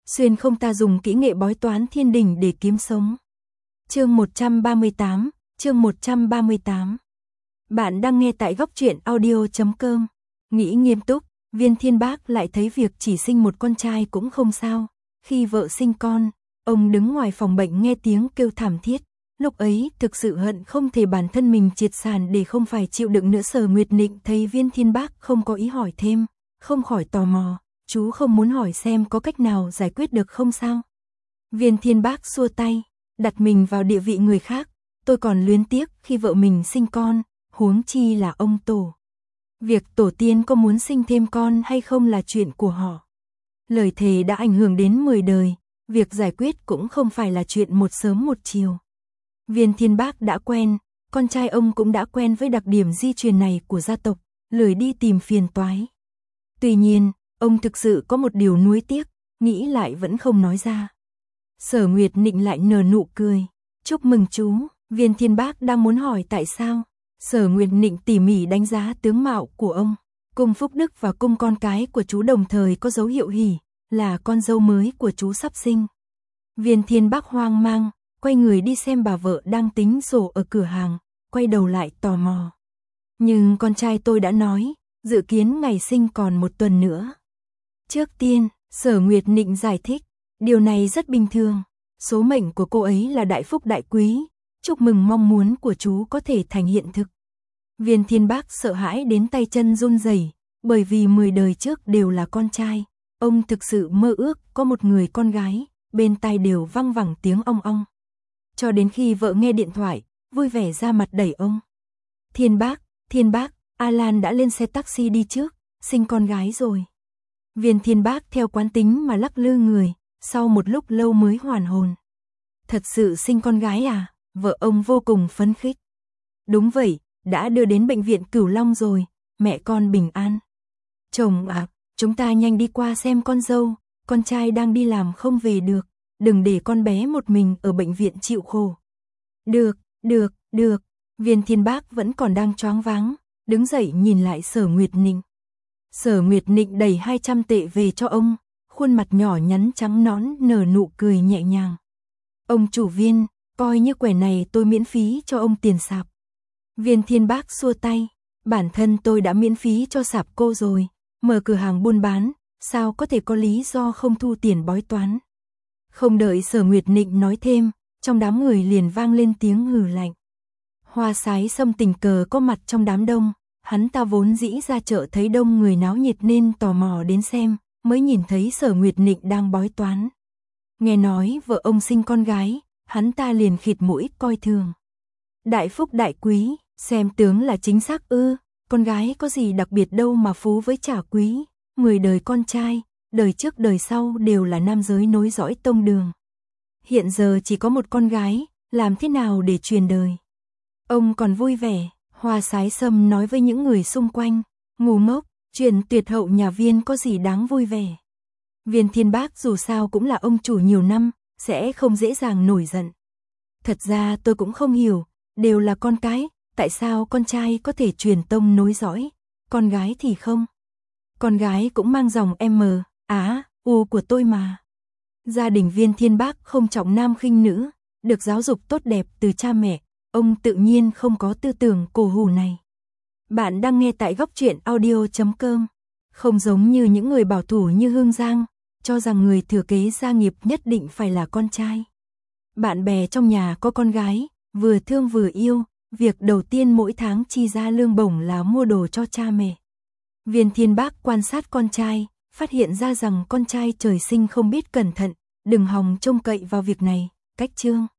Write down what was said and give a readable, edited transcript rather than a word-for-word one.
xuyên không ta dùng kỹ nghệ bói toán thiên đình để kiếm sống. Chương 138, chương 138. Bạn đang nghe tại góc truyện audio.com. Nghĩ nghiêm túc, Viên Thiên Bác lại thấy việc chỉ sinh một con trai cũng không sao. Khi vợ sinh con, ông đứng ngoài phòng bệnh nghe tiếng kêu thảm thiết. Lúc ấy thực sự hận không thể bản thân mình triệt sản để không phải chịu đựng nữa. Sở Nguyệt Nịnh thấy Viên Thiên Bác không có ý hỏi thêm, không khỏi tò mò. Chú không muốn hỏi xem có cách nào giải quyết được không sao? Viên Thiên Bác xua tay, đặt mình vào địa vị người khác. Tôi còn luyến tiếc khi vợ mình sinh con, huống chi là ông tổ. Việc tổ tiên có muốn sinh thêm con hay không là chuyện của họ. Lời thề đã ảnh hưởng đến 10 đời, việc giải quyết cũng không phải là chuyện một sớm một chiều. Viên Thiên Bác đã quen, con trai ông cũng đã quen với đặc điểm di truyền này của gia tộc, lười đi tìm phiền toái. Tuy nhiên, ông thực sự có một điều nuối tiếc, nghĩ lại vẫn không nói ra. Sở Nguyệt Nịnh lại nở nụ cười. Chúc mừng chú. Viên Thiên Bác đang muốn hỏi tại sao. Sở Nguyệt Nịnh tỉ mỉ đánh giá tướng mạo của ông. Cung Phúc Đức và cung con cái của chú đồng thời có dấu hiệu hỉ, là con dâu mới của chú sắp sinh. Viên Thiên Bác hoang mang, quay người đi xem bà vợ đang tính sổ ở cửa hàng, quay đầu lại tò mò. Nhưng con trai tôi đã nói, dự kiến ngày sinh còn 1 tuần nữa. Trước tiên, Sở Nguyệt Nịnh giải thích, điều này rất bình thường. Số mệnh của cô ấy là đại phúc đại quý, chúc mừng mong muốn của chú có thể thành hiện thực. Viên Thiên Bác sợ hãi đến tay chân run rẩy, bởi vì 10 đời trước đều là con trai. Ông thực sự mơ ước có một người con gái, bên tai đều văng vẳng tiếng ong ong. Cho đến khi vợ nghe điện thoại, vui vẻ ra mặt đẩy ông. Thiên Bác, Alan đã lên xe taxi đi trước, sinh con gái rồi. Viên Thiên Bác theo quán tính mà lắc lư người, sau một lúc lâu mới hoàn hồn. Thật sự sinh con gái à? Vợ ông vô cùng phấn khích. Đúng vậy, đã đưa đến bệnh viện Cửu Long rồi, mẹ con bình an. Chồng à, chúng ta nhanh đi qua xem con dâu, con trai đang đi làm không về được, đừng để con bé một mình ở bệnh viện chịu khổ. Được. Viên Thiên Bác vẫn còn đang choáng váng, đứng dậy nhìn lại Sở Nguyệt Nịnh. Sở Nguyệt Nịnh đẩy 200 tệ về cho ông, khuôn mặt nhỏ nhắn trắng nõn nở nụ cười nhẹ nhàng. Ông chủ Viên, coi như quẻ này tôi miễn phí cho ông tiền sạp. Viên Thiên Bác xua tay, bản thân tôi đã miễn phí cho sạp cô rồi, mở cửa hàng buôn bán, sao có thể có lý do không thu tiền bói toán. Không đợi Sở Nguyệt Nịnh nói thêm, trong đám người liền vang lên tiếng hừ lạnh. Hoa Sái Sâm tình cờ có mặt trong đám đông, hắn ta vốn dĩ ra chợ thấy đông người náo nhiệt nên tò mò đến xem, mới nhìn thấy Sở Nguyệt Nịnh đang bói toán. Nghe nói vợ ông sinh con gái, hắn ta liền khịt mũi coi thường. Đại phúc đại quý, xem tướng là chính xác ư, con gái có gì đặc biệt đâu mà phú với trả quý, 10 đời con trai, đời trước đời sau đều là nam giới nối dõi tông đường. Hiện giờ chỉ có một con gái, làm thế nào để truyền đời? Ông còn vui vẻ, Hoa Sái Sâm nói với những người xung quanh, ngu ngốc, chuyện tuyệt hậu nhà Viên có gì đáng vui vẻ. Viên Thiên Bác dù sao cũng là ông chủ nhiều năm, sẽ không dễ dàng nổi giận. Thật ra tôi cũng không hiểu, đều là con cái, tại sao con trai có thể truyền tông nối dõi, con gái thì không? Con gái cũng mang dòng M, Á, U của tôi mà. Gia đình Viên Thiên Bác không trọng nam khinh nữ, được giáo dục tốt đẹp từ cha mẹ, ông tự nhiên không có tư tưởng cổ hủ này. Bạn đang nghe tại góc truyện audio.com. Không giống như những người bảo thủ như Hương Giang, cho rằng người thừa kế gia nghiệp nhất định phải là con trai. Bạn bè trong nhà có con gái, vừa thương vừa yêu, việc đầu tiên mỗi tháng chi ra lương bổng là mua đồ cho cha mẹ. Viên Thiên Bác quan sát con trai, phát hiện ra rằng con trai trời sinh không biết cẩn thận, đừng hòng trông cậy vào việc này, cách chương.